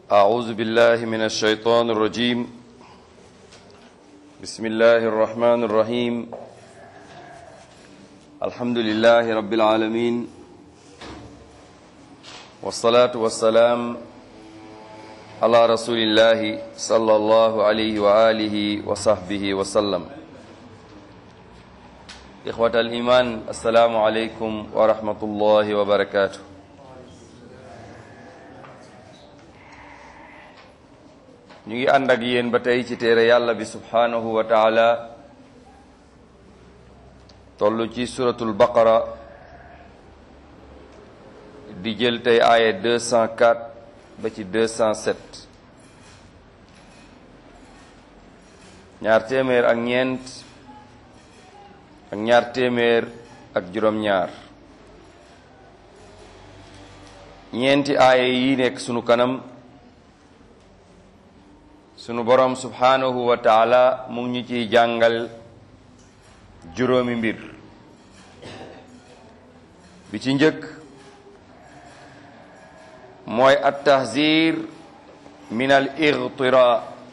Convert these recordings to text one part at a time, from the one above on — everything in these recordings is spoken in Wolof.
أعوذ بالله من الشيطان الرجيم بسم الله الرحمن الرحيم الحمد لله رب العالمين والصلاة والسلام على رسول الله صلى الله عليه وآله وصحبه وسلم إخوة الإيمان السلام عليكم ورحمة الله وبركاته ñu ngi ànd ak yéen ba tey ci téere yàlla bi subhanahu wa taala toll ci suratul baqara di jël tey aaya 204 ba ci 207 ñaar téeméer ak ñeent ak ñaar téeméer ak juróom-ñaar ñeenti aaya yi nekk sunu kanam sunu borom subhanahu wa taala mu ngi ñu ciy jàngal juróomi mbir bi ci njëkk mooy at-tahzir min al-ightira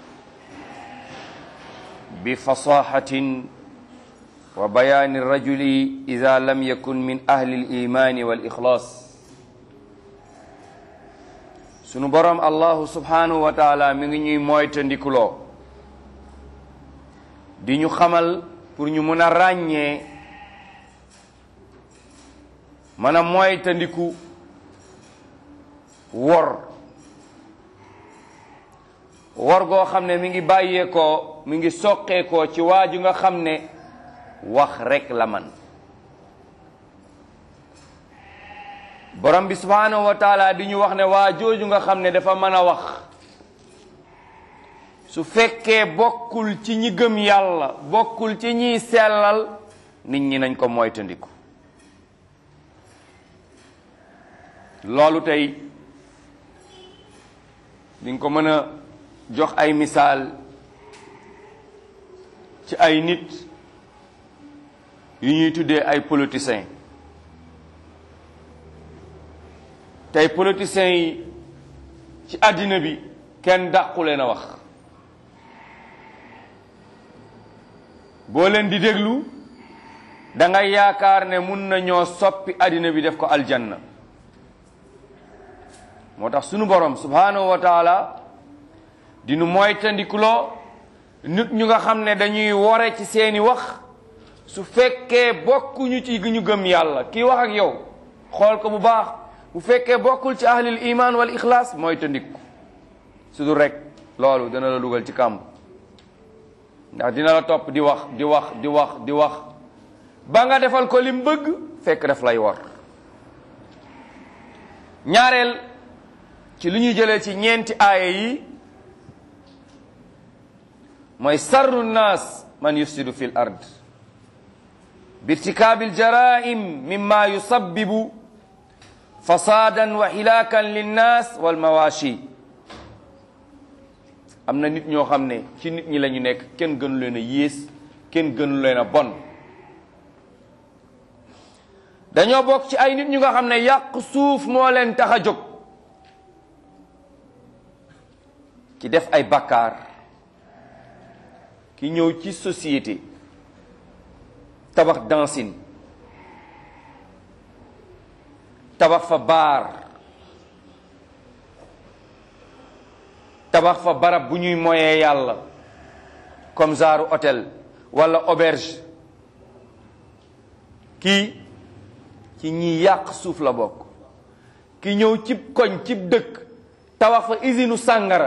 bi fasahatin wa bayani ar-rajuli idha lam yakun min ahli al-iman wal-ikhlas sunu borom allahu subhanahu wa taala mi ngi ñuy moytandikuloo di ñu xamal pour ñu mën a ràññee mën a moytandiku wor goo xam ne mi ngi bàyyeekoo mi ngi soqeekoo ci waaju nga xam ne wax rek la man borom bi subhanahu wa taala di ñu wax ne waa jooju nga xam ne dafa mën a wax su fekkee bokkul ci ñi gëm yàlla bokkul ci ñiy sellal nit ñi nañ ko moytandiku loolu tey di nga ko mën a jox ay misaal ci ay nit yu ñuy tuddee ay politiciens tey politiciens yi ci àddina bi kenn dàqu leen a wax boo leen di déglu da ngay yaakaar ne mun nañoo soppi àddina bi def ko aljanna moo tax sunu borom subhanahu wa taala dinu moytandikuloo nit ñu nga xam ne dañuy wore ci seeni wax su fekkee bokkuñu ci ñu gëm yàlla kii wax ak yow xool ko bu baax bu fekkee bokkul ci ahlil iman wal ixlaas mooy tandiku su dul rek loolu dana la dugal ci kàmb ndax dina la topp di wax di wax ba nga defal ko lim bëgg fekk daf lay war ñaareel ci li ñuy jëlee ci ñeenti aaya yi mooy sarru nnaas man yufsidu fil ard birtikaabil jaraim mimma yusabbibu fasadan wa hilaakan linnaas wal mawashi am na nit ñoo xam ne ci nit ñi la ñu nekk kenn gënu leen a yées kenn gënu leen a bon dañoo bokk ci ay nit ñu nga xam ne yàq suuf moo leen tax a jóg ki def ay bakkaar ki ñëw ci société tabax dancing tabax fa baar tabax fa barab bu ñuy moyee yàlla comme genre hôtel wala auberge kii ci ñi yàq suuf la bokk ki ñëw cib koñ cib dëkk tabax fa usine sàngara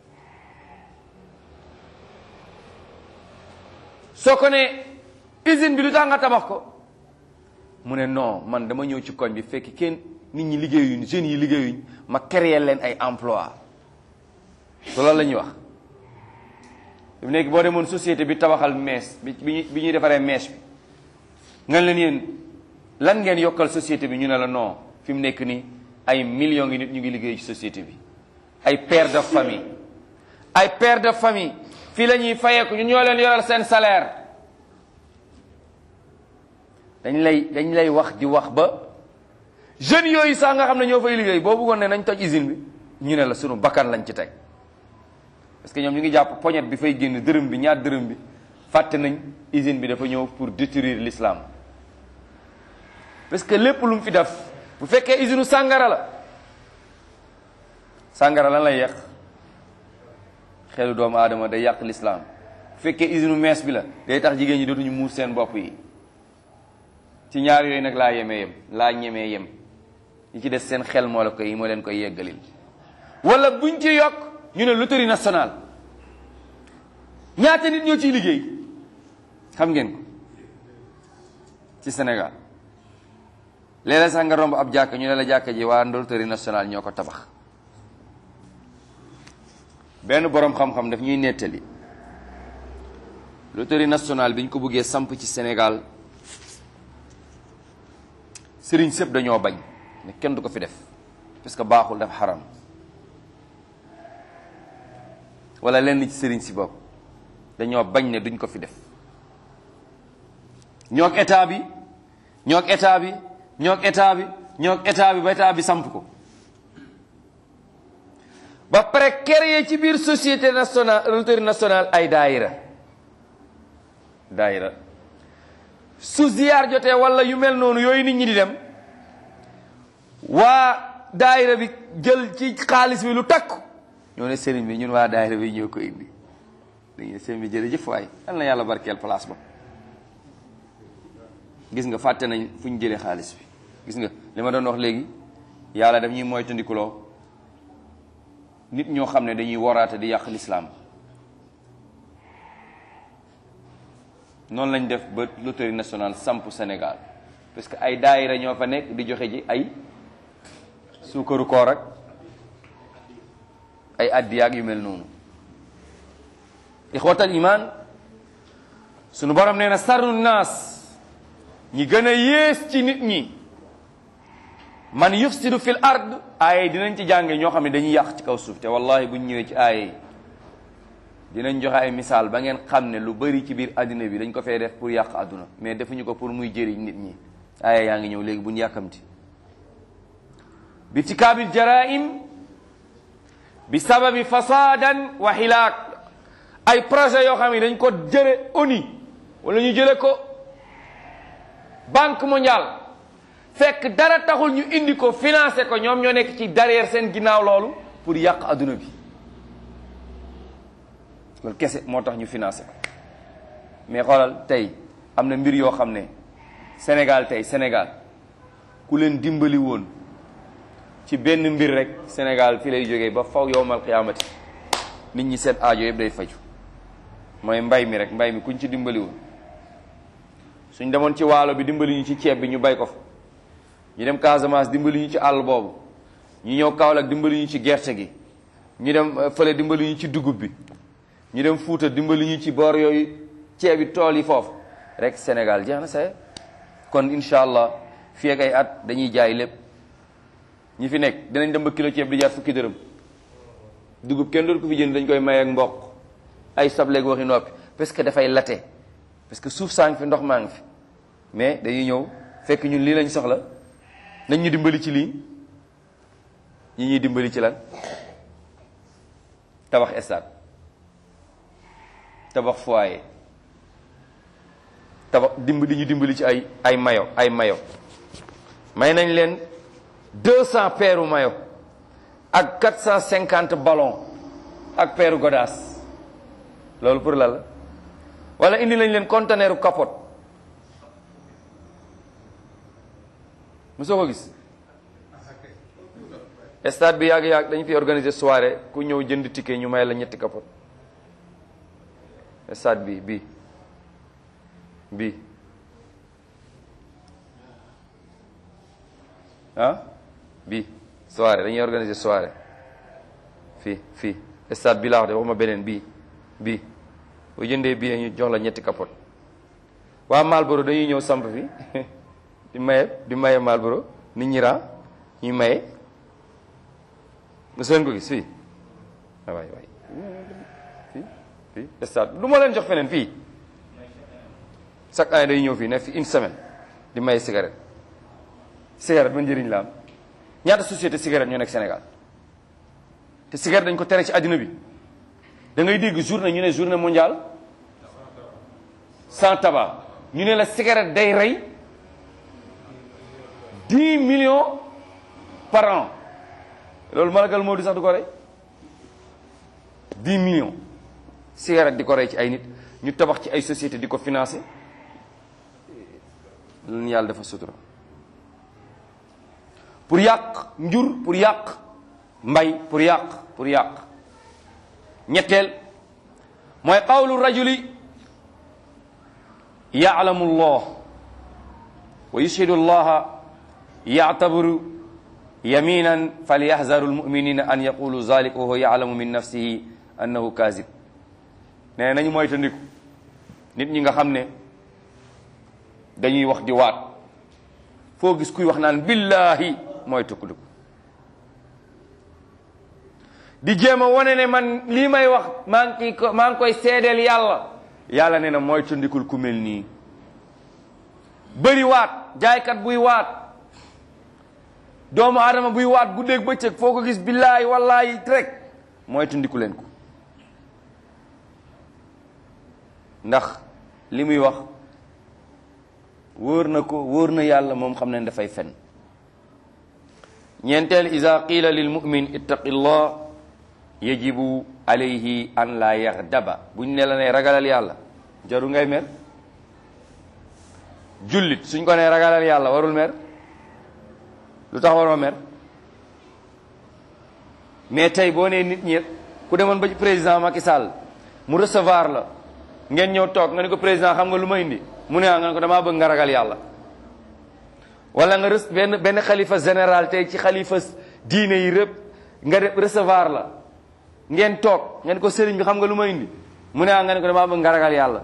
soo ko ne usine bi lu tax nga tabax ko mu ne non man dama ñëw ci koñ bi fekk kenn nit ñi liggéeyuñ jeunes yi liggéeyuñ ma créer leen ay emploi loolu la ñuy wax fi mu nekk boo demoon société bi tabaxal mees bi ñuy defaree mees bi nga leen yéen lan ngeen yokkal société bi ñu ne la non fi mu nekk nii ay millions ngi nit ñu ngi liggéey ci société bi ay père de famille fii la ñuy fayeeku ñu ñoo leen yoral seen salaire dañ lay wax di wax ba jeunes yooyu sax nga xam ne ñoo fay liggéey boo bëggoon ne nañ toj usine bi ñu ne la sunu bakkan lañ ci teg parce que ñoom ñu ngi jàpp poñet bi fay génn dërëm bi ñaar dërëm bi fàtte nañ usine bi dafa ñëw pour détruire l'islam parce que lépp lu mu fi def bu fekkee usine sàngara la sàngara lan lay yàq xelu doomu aadama day yàq l'islam bu fekkee usine mees bi la day tax jigéen ñi dootuñu muur seen bopp yi ci ñaar yooyu nag laa ñemee yem ñi ci des seen xel moo leen koy yeggalil wala buñ ci yokk ñu ne loterie nationale ñaata nit ñoo ciy liggéey xam ngeen ko ci Sénégal léeg-léeg sax nga romb ab jàkka ñu ne la jàkka ji waa loterie nationale ñoo ko tabax benn boroom xam-xam daf ñuy nettali loterie nationale bi ñu ko bëggee samp ci Sénégal sëriñ sëpp dañoo bañ ne kenn du ko fi def parce que baaxul dafa xaram wala lenn ci sëriñ si bopp dañoo bañ ne duñ ko fi def ñoog état bi ba état bi samp ko ba pare créer ci biir société nationale loterie nationale ay daayira su ziyaar jotee wala yu mel noonu yooyu nit ñi di dem waa daayira bi jël ci xaalis bi lu takku ñoo ne sëriñ bi ñun waa daayira bi ñoo ko indi dañu sëriñ bi jërëjëf waay yal na yàlla barkeel place ba gis nga fàtte nañ fu ñu jëlee xaalis bi gis nga li ma doon wax léegi yàlla daf ñuy moytandikuloo nit ñoo xam ne dañuy waraate di yàq lislaam noonu lañ def ba loterie nationale samp Sénégal parce que ay daayira ñoo fa nekk di joxe ji ay suukaru koor ak ay addiyaag yu mel noonu ixwatal iman sunu borom nee na sarru naas ñi gën a yées ci nit ñi man yufsidu fil ard aaye dinañ ci jànge ñoo xam ne dañuy yàq ci kaw suuf te wallahi buñ ñëwee ci aaye yi dinañ joxe ay misaal ba ngeen xam ne lu bari ci biir adduna bi dañ ko fee def pour yàq adduna mais defuñu ko pour muy jëriñ nit ñi aaye yaa ngi ñëw léegi buñ yàkkamti bi tikaabil jaraim bi sababi fasadan wa hilaak ay projet yoo xam ne dañ ko jële ONU wala ñu jële ko Banque mondiale fekk dara taxul ñu indi ko financé ko ñoom ñoo nekk ci derrière seen ginnaaw loolu pour yàq adduna bi loolu kese moo tax ñu financé ko mais xoolal tey am na mbir yoo xam ne Sénégal ku leen dimbali woon ci benn mbir rek Sénégal fi lay jógee ba faw yowmal qiyaamati nit ñi seen aajo yëpp day faju mooy mbay mi rek mbay mi kuñ ci dimbali woon suñ demoon ci waalo bi dimbali ñu ci ceeb bi ñu bay ko fa ñu dem Casamance dimbali ñu ci àll boobu ñu ñëw Kaolack dimbali ñu ci gerte gi ñu dem fële dimbali ñu ci dugub bi ñu dem Fuuta dimbali ñu ci boor yooyu ceeb bi tool yi foofu rek Sénégal jeex na saye kon incha allah fii ak ay at dañuy jaay lépp ñi fi nekk dinañ dem ba kilo ceeb di jaar fukki dërëm dugub kenn doon ko fi jënd dañ koy may ak mboq ay sobleeg waxi noppi parce que dafay late parce que suuf saa ngi fi ndox maa ngi fi mais dañuy ñëw fekk ñun lii lañ soxla nañ ñu dimbali ci lii ñi ñuy dimbali ci lan tabax stade tabax foyer tabax di ñu dimbali ci ay mayo may nañ leen 200 paires mayo ak 450 ballons ak paire godaas loolu pour la wala indi lañ leen conteneur capote mosoo ko gis stade bi yàgg dañu fi organiser soirée ku ñëw jënd ticket ñu may la ñetti capote stade bi bi soirée dañuy organiser soirée fii stade bi laa wax de waxuma beneen bii boo jëndee bii ñu jox la ñetti capote waa Malboro dañuy ñëw samp fi di maye Malboro nit ñi raa ñuy maye nga seen ko gis fii waay fii stade lu ma leen jox feneen fii chaque année dañuy ñëw fii ne fi une semaine di maye cigarette ba njëriñ la am ñaata société cigarette ñoo nekk Sénégal te cigarette dañ ko tere ci àddina bi. da ngay dégg journée ñu ne journée mondiale sans tabac ñu ne la cigarette day rey 10 millions par an loolu malakal moo di sax du ko rey 10 millions cigarette di ko rey ci ay nit ñu tabax ci ay société di ko financer lan yàlla dafa sutura pour yàq njur pour yàq mbay pour yàq ñetteel mooy qawlu rajuli ya'lamu allah wa yushhidu allaha ya'tabiru yaminan falyahzaru almu'minina an yaqulu zalika wa huwa ya'lamu min nafsihi annahu kazib nee nañu moytandiku nit ñi nga xam ne dañuy wax di waat foo gis kuy wax naan billahi mooy tukkuliku di jéem a wane ne man lii may wax maa ngi koy seedeel yàlla nee na mooy tëndikul ku mel nii bëri waat jaaykat buy waat doomu aadama buy waat guddeeg bëccëg foo ko gis billaahi wallaahi rek mooy tëndiku leen ko ndax li muy wax wóor na yàlla moom xam ne dafay fen ñeenteel iza qila lil mu'min ittaqillah yajibu alayhi an la yaxdaba buñ ne la ne ragalal yàlla jaru ngay mer jullit suñ ko ne ragalal yàlla warul mer lu tax waroo mer mais tey boo nee nit ñi ku demoon ba ci président Macky Sall mu recevoir la ngeen ñëw toog nga ne ko président xam nga lu ma indi mu ne nga ne ko damaa bëgg nga ragal yàlla wala nga benn xalifa général tey ci xalifa diine yi rëpp nga recevoir la ngeen toog ngeen ko sëriñ bi xam nga lu ma indi mu ne nga ne ko damaa bëgg nga ragal yàlla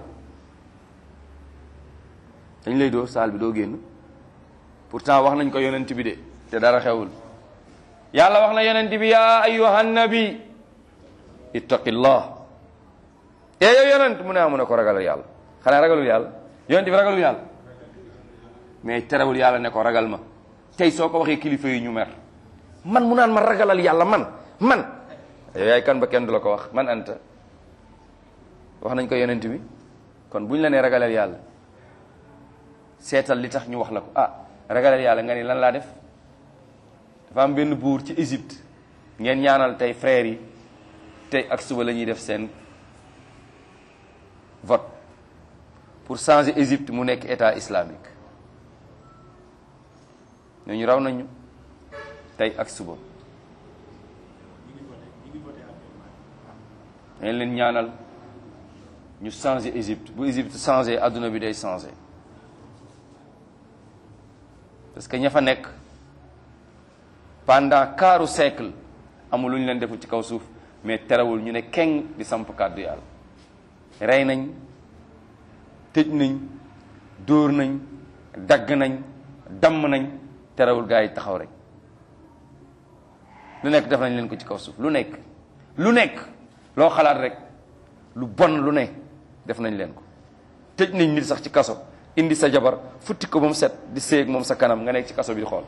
dañ lay dóor saal bi doo génn pourtant wax nañ ko yonent bi de te dara xewul yàlla wax na yonent bi yaa ayyuhan nabi ittaqillah yow yonent mu ne ko ragalal yàlla xanaa ragalul yàlla yonent bi ragalul yàlla mais terewul yàlla ne ko ragal ma tey soo ko waxee kilifa yi ñu mer man mu naan ma ragalal yàlla man yow yaay kan ba kenn du la ko wax man anta wax nañ ko yonent bi kon buñ la nee ragalal yàlla seetal li tax ñu wax la ko ragalal yàlla nga ni lan laa def dafa am benn buur ci Égypte ngeen ñaanal tey frères yi tey ak suba la ñuy def seen vote pour changer Égypte mu nekk état islamique ñooñu raw nañu tey ak suba dañ leen ñaanal ñu changer Égypte bu Égypte changer adduna bi day changer parce que ña fa nekk pendant quart siècle amul lu ñu leen deful ci kaw suuf mais terewul ñu ne keng di samp kàddu yàlla rey nañ tëj nañ dóor nañ dagg nañ damm nañ terewul gaa yi taxaw rek lu nekk def nañ leen ko ci kaw suuf lu nekk loo xalaat rek lu bon lu ne def nañ leen ko tëj nañ nit sax ci kaso indi sa jabar futti ko ba mu set di séeg moom sa kanam nga nekk ci kaso bi di xool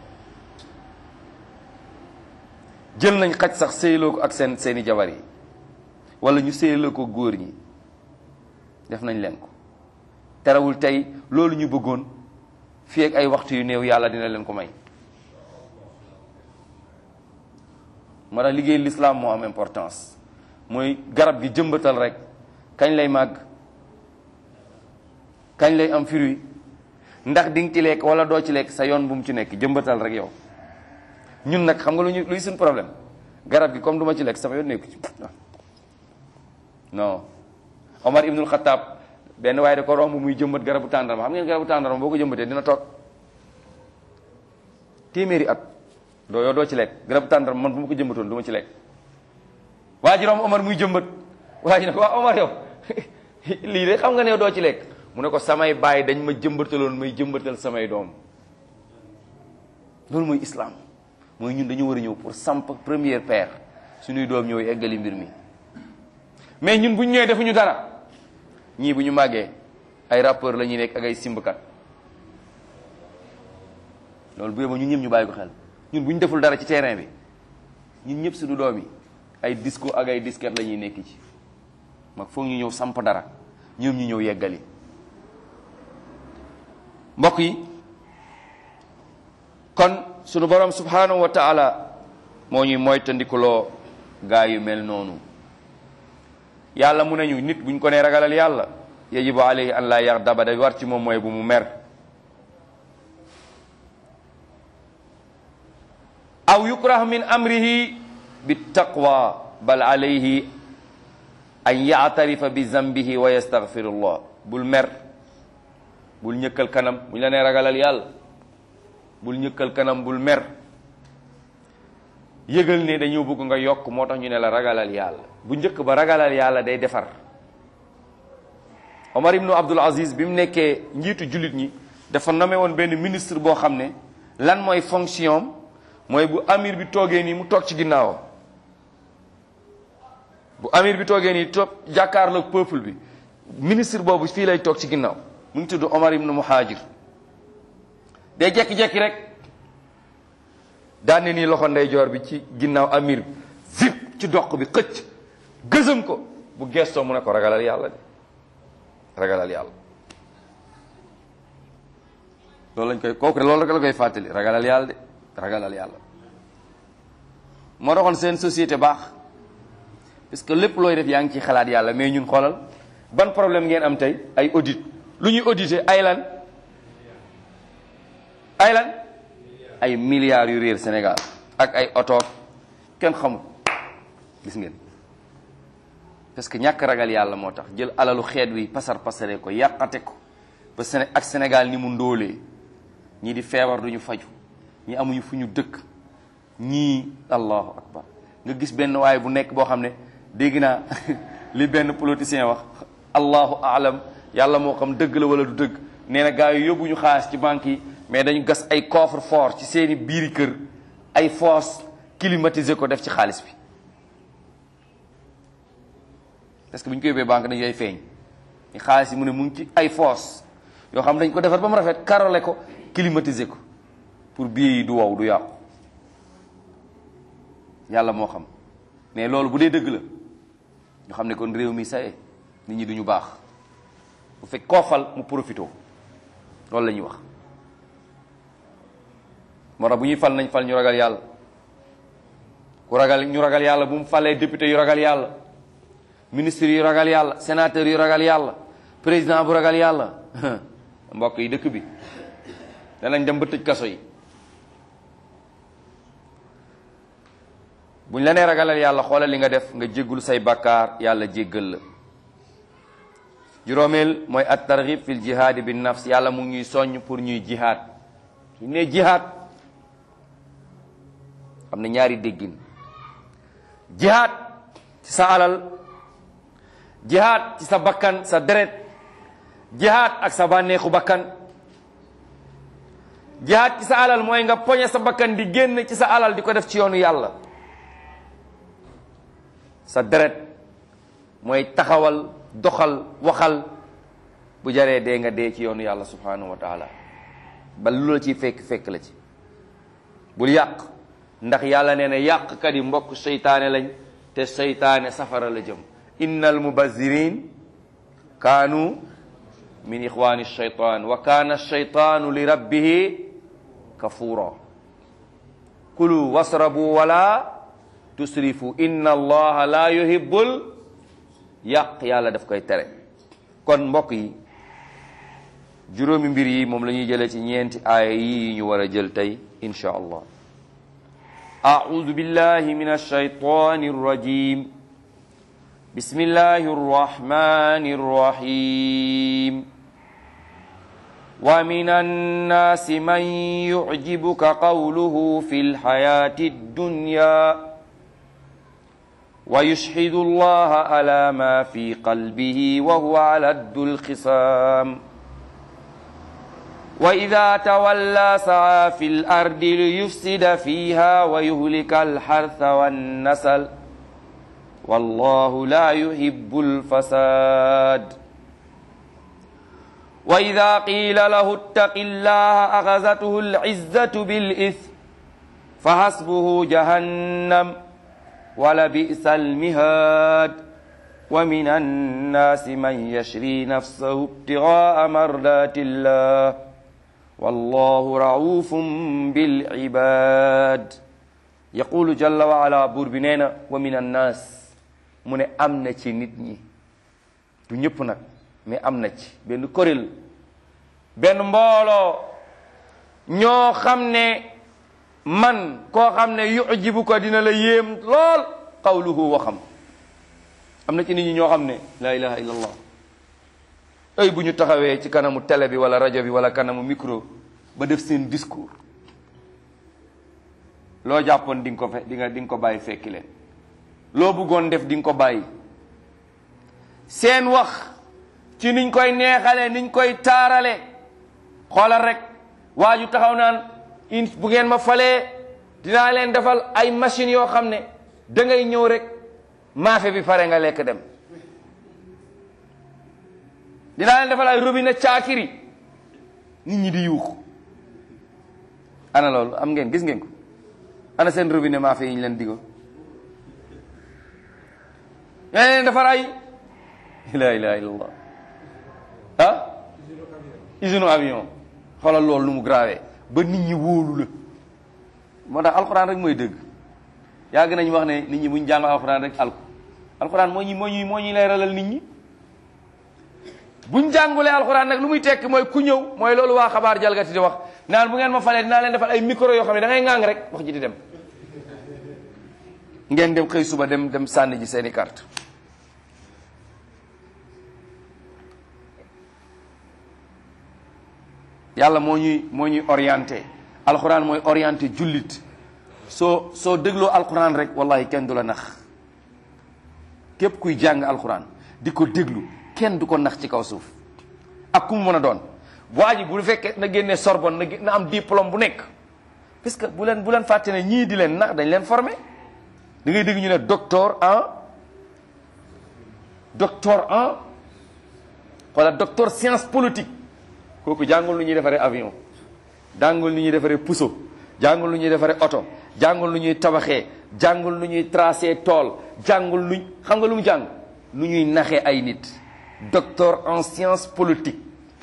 jël nañ xaj sax séyloo ko ak seeni jabar yi wala ñu séyloo ko góor ñi def nañ leen ko terewul tey loolu ñu bëggoon fii ak ay waxtu yu néew yàlla dina leen ko may moo tax liggéey l'islam moo am importance mooy garab gi jëmbatal rek kañ lay màgg kañ lay am fruit ndax di nga ci lekk wala doo ci lekk sa yoon bu mu ci nekk jëmbatal rek yow ñun nag xam nga luy suñ problème garab gi comme du ma ci lekk sama yoon nekku ci non Omar ibnul Xattaab benn waaye da ko romb muy jëmbat garabu tàndarma xam ngeen garabu tàndarma boo ko jëmbatee dina toog téeméeri at doo ci lekk garabu tàndarma man bu ma ko jëmbatoon du ma ci lekk waa ji romb Omar muy jëmbat waa ji ne ko waa Omar yow lii de xam nga ne doo ci lekk mu ne ko samay baay dañ ma jëmbataloon may jëmbatal samay doom loolu mooy islam mooy ñun dañu war a ñëw pour samp première paire suñuy doom ñëw eggali mbir mi mais ñun bu ñu ñëwee defuñu dara ñii bu ñu màggee ay rappeur la ñuy nekk ak ay simbkat loolu bu yóbboo ñun ñëpp ñu bàyyi ko xel ñun bu ñu deful dara ci terrain bi ñun ñëpp suñu doom yi ay disco ak ay disquette la ñuy nekk ci mag foog ñu ñëw samp dara ñoom ñu ñëw yeggali. mbokk yi kon sunu borom subhanahu wa taala moo ñuy moytandikuloo gaa yu mel noonu. yàlla mu nañu nit buñ ko nee ragalal yàlla yajibu alayhi an la yaxdaba day war ci moom mooy bu mu mer. aw yukrah min amrihi bi taqwa bal alayhi an yaatarifa bi zambihi wa yastaghfirullah. bul mer, bul ñëkkal kanam buñ la nee ragalal yàlla, bul ñëkkal kanam, bul mer. yëgal ne dañoo bëgg nga yokk, moo tax ñu ne la ragalal yàlla. bu njëkk ba ragalal yàlla day defar. Omar ibnu Abdul Aziz bi mu nekkee njiitu jullit ñi dafa nommé woon benn ministre boo xam ne lan mooy fonction mooy bu amir bi toogee nii mu toog ci ginnaawam. bu amir bi toogee nii toog jàkkaarloog peuple bi, ministre boobu fii lay toog ci ginnaaw. mu ngi tudd Omar ibnu Muhajir. day jekki-jekki rek daan ne nii loxo ndeyjoor bi ci ginnaaw amir bi zip ci doq bi xëcc gësëm ko. bu gestoo mu ne ko ragalal yàlla de, ragalal yàlla. loolu lañ koy kooku loolu rek la koy fàttali, ragalal yàlla de, ragalal yàlla. moo taxoon seen société baax parce que lépp looy def yaa ngi ciy xalaat yàlla. mais ñun xoolal ban problème ngeen am tey, ay audit. lu ñuy audité ay lan ay lan ay milliards yu réer Sénégal ak ay oto kenn xamul. gis ngeen parce que ñàkk ragal yàlla moo tax jël alalu xeet wi pasar pasare ko yàqate ko ba ak Sénégal ni mu ndóolee. ñii di feebar duñu faju, ñi amuñu fu ñu dëkk, ñii allahu akbar. nga gis benn waaye bu nekk boo xam ne dégg naa li benn politicien wax, allahu alam, yàlla moo xam dëgg la wala du dëgg. nee na gars yi yóbbuñu xaalis ci banque yi mais dañu gas ay coffre fort ci seeni biiri kër, ay fosse climatisé ko def ci xaalis bi. parce que bu ñu ko yóbbee banque dañu koy feeñ ni xaalis yi mu ne mu ngi ci ay fosse yoo xam dañ ko defar ba mu rafet, karole ko, climatisé ko pour billet yi du wow du yàqu. yàlla moo xam. mais loolu bu dee dëgg la ñu xam ne kon réew mi saye nit ñi duñu baax. bu fekk koo fal mu profito loolu la ñuy wax. moo tax bu ñuy fal nañ fal ñu ragal yàlla. ku ragal ñu ragal yàlla bu mu falee député yu ragal yàlla, ministre yu ragal yàlla, sénateur yu ragal yàlla, président bu ragal yàlla. mbokk yi dëkk bi danañ dem ba tëj kaso yi. buñ la nee ragalal yàlla xoolal li nga def, nga jéggul say bakkaar, yàlla jéggal la. juróomeel mooy at targhib fil jihaadi bin nafs. yàlla mu ngi ñuy soññ pour ñuy jihaad. suñ nee jihaad am na ñaari déggin. jihaad ci sa alal, jihaad ci sa bakkan, sa deret, jihaad ak sa bànneexu bakkan. jihaad ci sa alal mooy nga poñe sa bakkan di génn ci sa alal di ko def ci yoonu yàlla. sa deret mooy taxawal, doxal, waxal, bu jaree dee nga dee ci yoonu yàlla subhanahu wa taala. ba lu la ciy fekk la ci. bul yàq, ndax yàlla nee na yàqkat yi mbokk seytaane lañ, te seytaane safara la jëm. innal mubazirin kaanu min ixwani shaytan wa kaana shaytaanu li rabbihi kafura. kulu wasrabu wala tusrifu inna allaha la yuhibbul yàq. yàlla daf koy tere. kon mbokk yi juróomi mbir yi moom la ñuy jëlee ci ñeenti aaya yi ñu war a jël tey insha allah. a'udhu billahi minash shaytanir rajim. bismillahir rahmanir rahim. wa minan nasi man yu'jibuka qawluhu fil hayatid dunya wa yushhidu allaha ala ma fi qalbihi wa huwa aladdul khisam. wa idha tawalla sa'a fil ardi liyufsida fiha wa yuhlika al-hartha wan nasl wallahu la yuhibbul fasad. wa idha qila lahu ittaqillaha akhazathu al-'izzatu bil ithmi fa hasbuhu jahannam wala bi'sal mihaad wa min annaasi man yashri nafsahu ibtigaa mardatillah wallahu raufum bil ibad. yaqulu jalla wa ala, buur bi nee na wa min annaas, mu ne am na ci nit ñi, du ñëpp nag mais am na ci benn kuréel, benn mbooloo ñoo xam ne man koo xam ne yujibu ko dina la yéem lool qawluhu waxam. am na ci nit ñi ñoo xam ne la ilaha illallah, ay bu ñu taxawee ci kanamu télé bi wala rajo bi wala kanamu micro ba def seen discours, loo jàppoon di nga ko bàyyi fekki leen, loo bëggoon def di nga ko bàyyi. seen wax ci niñ koy neexale niñ koy taarale, xoolal rek waa ju taxaw naan bu ngeen ma falee dinaa leen defal ay machines yoo xam ne da ngay ñëw rek maafe bi pare nga lekk dem, dinaa leen defal ay robinet caakiri, nit ñi di yuuxu. ana loolu am ngeen, gis ngeen ko? ana seen robinet maafe yi ñu leen digo? yaa leen defar ay la ilaha illallah usine avion. xoolal loolu lu mu grave ba nit ñi wóolu la. moo tax alxuraan rek mooy dëgg. yàgg nañu wax ne nit ñi buñ jàng alxuraan rek alku. alxuraan moo ñuy leeralal nit ñi. buñ jàngulee alxuraan nag lu muy tekki mooy ku ñëw mooy loolu waa xabaar jalgati di wax naan bu ngeen ma falee dinaa leen defal ay micro yoo xam ne da ngay ŋàng rek wax ji di dem. ngeen dem xëy suba dem sànni ji seeni carte. yàlla moo ñuy orienté. alxuraan mooy orienté jullit. soo dégloo alxuraan rek wallahi kenn du la nax. képp kuy jàng alxuraan di ko déglu kenn du ko nax ci kaw suuf ak ku mu mën a doon. waa ji bu fekkee na génnee Sorbonne na am diplôme bu nekk, parce que bu leen fàtte ne ñii di leen nax dañ leen formé. da ngay dégg ñu ne docteur wala docteur science politique, kooku jàngul lu ñuy defaree avion, jàngul lu ñuy defaree puso, jàngul lu ñuy defaree oto, jàngul lu ñuy tabaxee, jàngul lu ñuy tracé tool, jàngul lu xam nga lu mu jàng lu ñuy naxee ay nit. docteur en science politique,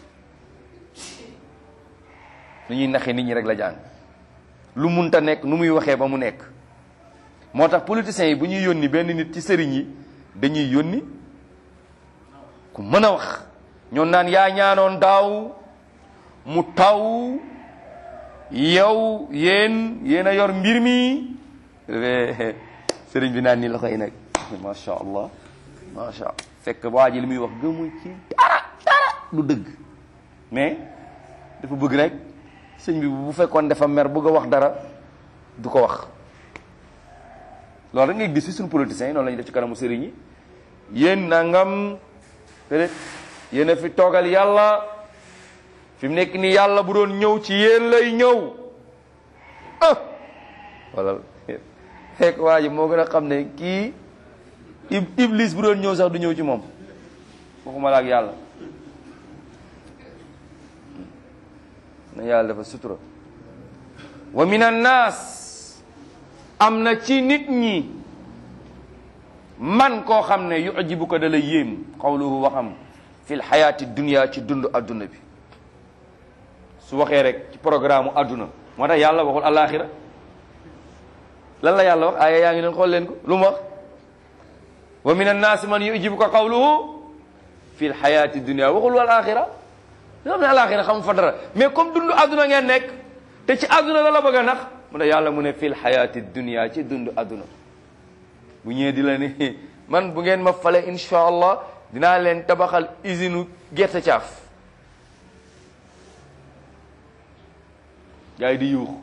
lu ñuy naxee nit ñi rek la jàng. lu munta nekk nu muy waxee ba mu nekk. moo tax politiciens yi bu ñuy yónni benn nit ci sëriñ yi dañuy yónni ku mën a wax. ñoo naan yaa ñaanoon daaw mu taw, yow yéen a yor mbir mi. sëriñ bi naan ni la koy nag macha allah macha allah, fekk waa ji li muy wax gëmul ci dara du dëgg, mais dafa bëgg rek sëñ bi bu fekkoon dafa mer bëgg a wax dara du ko wax. loolu rek ngay gis ci suñu politiciens yi noonu la ñuy def ci kanamu sëriñ yi. yéen nangam peut-être yéen a fi toogal yàlla, fi mu nekk nii yàlla bu doon ñëw ci yéen lay ñëw. wala fekk waa ji moo gën a xam ne kii iblis bu doon ñëw sax du ñëw ci moom, waxuma la ak yàlla. na yàlla dafa sutura. wa min annaas, am na ci nit ñi man koo xam ne yujibu ko da la yéem qawluhu waxam fil xayaati dunya, ci dund adduna bi. su waxee rek ci programme adduna, moo tax yàlla waxul alaxira. lan la yàlla wax aaya yaa ngi leen xool leen ko lu mu wax. wa min annaasi man yujibu ko qawluhu fil xayaati dunya, waxul wal axira. yoo xam ne alaxira xamu fa dara, mais comme dund adduna ngeen nekk te ci adduna la bëgg a nax, mu ne yàlla mu ne fil xayaati dunya, ci dund adduna. bu ñëwee di la ne man bu ngeen ma fale insha allah dinaa leen tabaxal usine gerte caaf, gaa yi di yuux.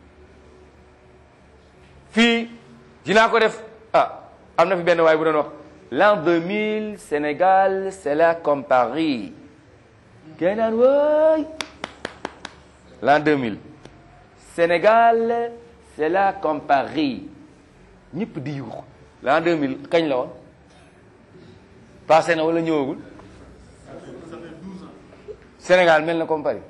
fii dinaa ko def am na fi benn waay bu doon wax l'an 2000 Sénégal c'est là comme Paris. gay naan waay l'an 2000 Sénégal c'est là comme Paris, ñëpp di yuux. l'an 2000 kañ la woon, passé na wala ñëwagul? Sénégal mel na comme Paris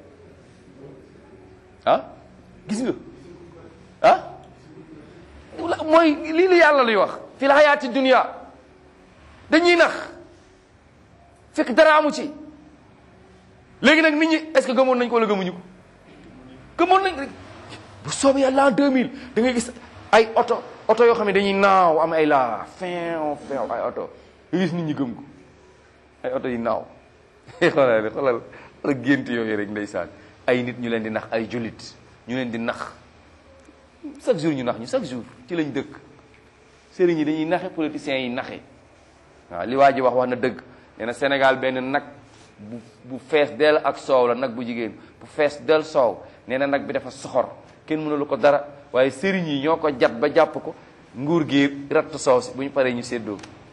gis nga mooy lii la yàlla luy wax fi l hayaati dunia dañuy nax fekk dara amu ci. léegi nag nit ñi est-ce que gëmoon nañ ko wala gëmuñu ko gëmoon nañ rek bu soobee yàlla en 2000 da ngay gis ay oto yoo xam ne dañuy naaw am ay la fin ay oto nga gis nit ñi gëm ko ay oto yi naaw xoolal gént yooyu rek ndeysaan ay nit ñu leen di nax ay jullit ñu leen di nax chaque jour ñu nax ñu chaque jour ci lañ dëkk sëriñ yi dañuy naxe politiciens yi naxe waaw li waa ji wax na dëgg nee na Sénégal benn nag bu fees del ak soow la nag bu jigéen bu fees del soow nee na nag bi dafa soxor kenn mënalu ko dara waaye sëriñ yi ñoo ko jat ba jàpp ko nguur gi ratt soow si bu ñu paree ñu séddoo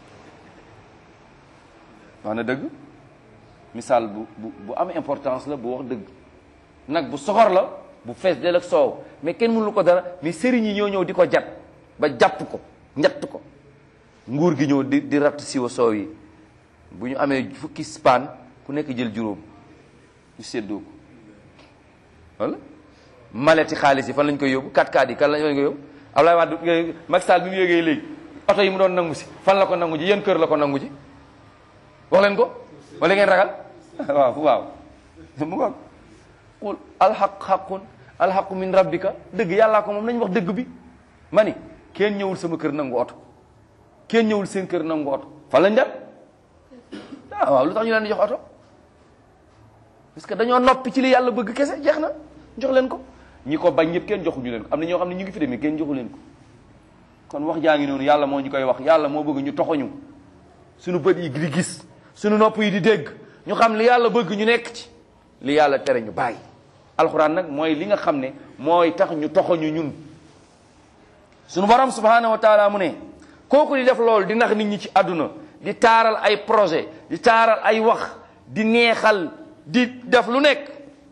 wax na dëgg misaal bu am importance la bu wax dëgg nag bu soxor la bu fees del ak soow mais kenn mënulu ko dara mais sëriñ yi ñoo ñëw di ko jat ba jàpp ko njatt ko nguur gi ñëw di ratt siwa soow yi bu ñu amee fukki spaan ku nekk jël juróom ñu séddoo ko wala maleti xaalis yi fan lañ koy yóbbu 4x4 yi kan lañ koy yóbbu Abdoulaye Wade Macky Sall bi mu yéegee léegi oto yi mu doon nangu si fan la ko nangu ji yéen kër la ko nangu ji wax leen ko wala ngeen ragal waaw mu nga qul alxaq xaqun alxaqu min rabbika dëgg yàllaa ko moom nañ wax dëgg bi ma ni kenn ñëwul sama kër nangu oto kenn ñëwul seen kër nangu oto fan lañ dem waaw lu tax ñu leen di jox oto parce que dañoo noppi ci li yàlla bëgg kese jeex na jox leen ko ñi ko bañ ñëpp kenn joxuñu leen ko am na ñoo xam ne ñu ngi fi demee kenn joxu leen ko kon wax jaa ngi noonu yàlla moo ñu koy wax yàlla moo bëgg ñu toxoñu suñu bët yi di gis suñu nopp yi di dégg ñu xam li yàlla bëgg ñu nekk ci li yàlla tere ñu bàyyi alxuraan nag mooy li nga xam ne mooy tax ñu toxoñu ñun suñu borom subhanahu wa taala mu ne kooku di def loolu di nax nit ñi ci àdduna di taaral ay projet di taaral ay wax di neexal di def lu nekk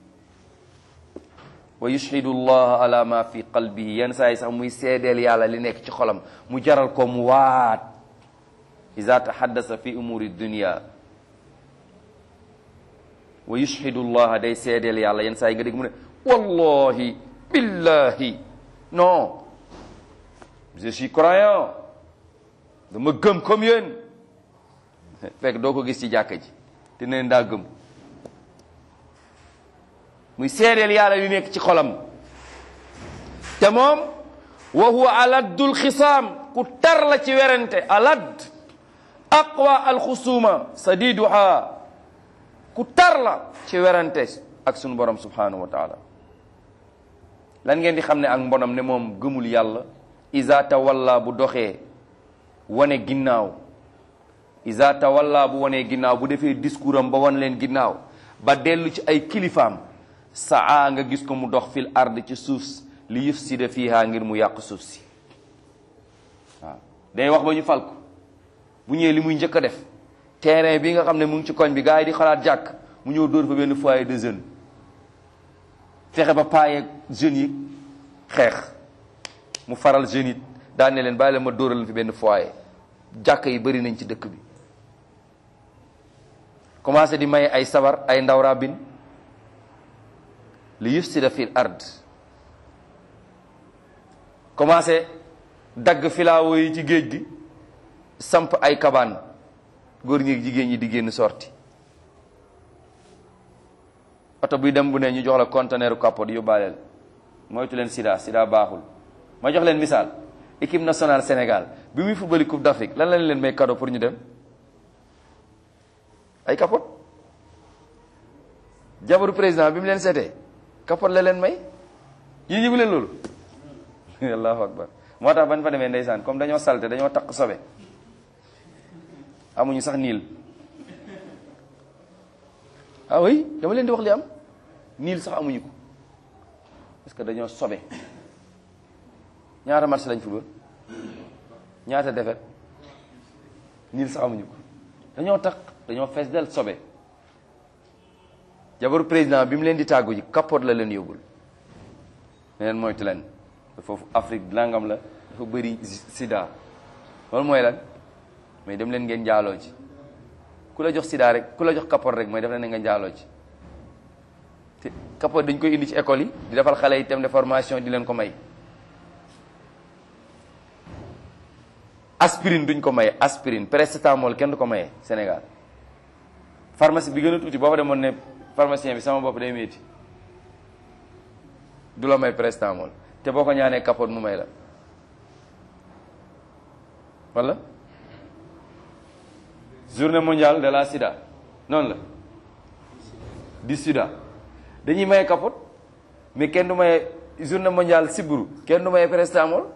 wa yushhidu allah ala ma fi qalbihi yenn saa yi sax muy seedeel yàlla li nekk ci xolam mu jaral ko mu waat iza tahaddasa fi umuri dunia wa yushhidu allah day seedeel yàlla yenn saa yi nga dégg mu ne wallahi billahi non je suis croyant dama gëm comme yéen fekk doo ko gis ci jàkka ji te neen daa gëm muy seedeel yàlla li nekk ci xolam te moom wa huwa aladdul xisaam ku tar la ci werante aladd aqwa alxusuma sadiduha ku tar la ci werante ak sunu borom subhanahu wa taala lan ngeen di xam ne ak mbonam ne moom gëmul yàlla iza tawalla bu doxee wane ginnaaw iza tawalla bu wanee ginnaaw bu defee discours am ba wan leen ginnaaw ba dellu ci ay kilifaam saa nga gis ko mu dox fil ard ci suuf li yufsida fiha ngir mu yàq suuf si waaw day wax ba ñu fal ko bu ñëwee li muy njëkk a def terrain bi nga xam ne mu ngi ci koñ bi gars yi di xalaat jàkk mu ñëw dóor fa benn foyer de jeunes fexe ba paayeeg jeunes yi xeex mu faral jeunes yi daan ne leen bàyyi leen ma dóoral leen fi benn foyer jàkk yi bëri nañ ci dëkk bi commencé di may ay sabar ay ndaw rabin li yufsida fil ard commencé dagg filaawo yi ci géej gi samp ay kabaan góor ñi jigéen ñi di génn sorti oto buy dem bu ne ñu jox la conteneur capote yóbbaaleel moytu leen sida baaxul ma jox leen misaal équipe nationale Sénégal bi muy football coupe d'Afrique lan lañ leen may cadeau pour ñu dem ay capote jabaru président bi mu leen seetee capote la leen may yéen yëgu leen loolu allahu akbar moo tax bañ fa demee ndeysaan comme dañoo salte dañoo takk sobe amuñu sax niil ah oui dama leen di wax li am niil sax amuñu ko parce que dañoo sobe ñaata match lañ football ñaata défaite niil sax amuñu ko dañoo takk dañoo fees del sobe jabaru président bi mu leen di tàggu ji capote la leen yóbbul ne leen moytu leen foofu Afrique langam la dafa bëri sida loolu mooy lan mais dem leen ngeen njaaloo ci ku la jox sida rek ku la jox capote rek mooy def leen nga njaaloo ci te capote dañ koy indi ci école yi di defal xale yi thème de formation di leen ko may aspirine duñ ko maye, aspirine paracétamol kenn du ko maye Sénégal. pharmacie bi gën a tuuti boo fa demoon ne pharmacien bi sama bopp day métti du la may paracétamol te boo ko ñaanee capote mu may la wala. journée mondiale de la sida noonu la di sida dañuy maye capote mais kenn du maye journée mondiale sibbiru kenn du maye paracétamol.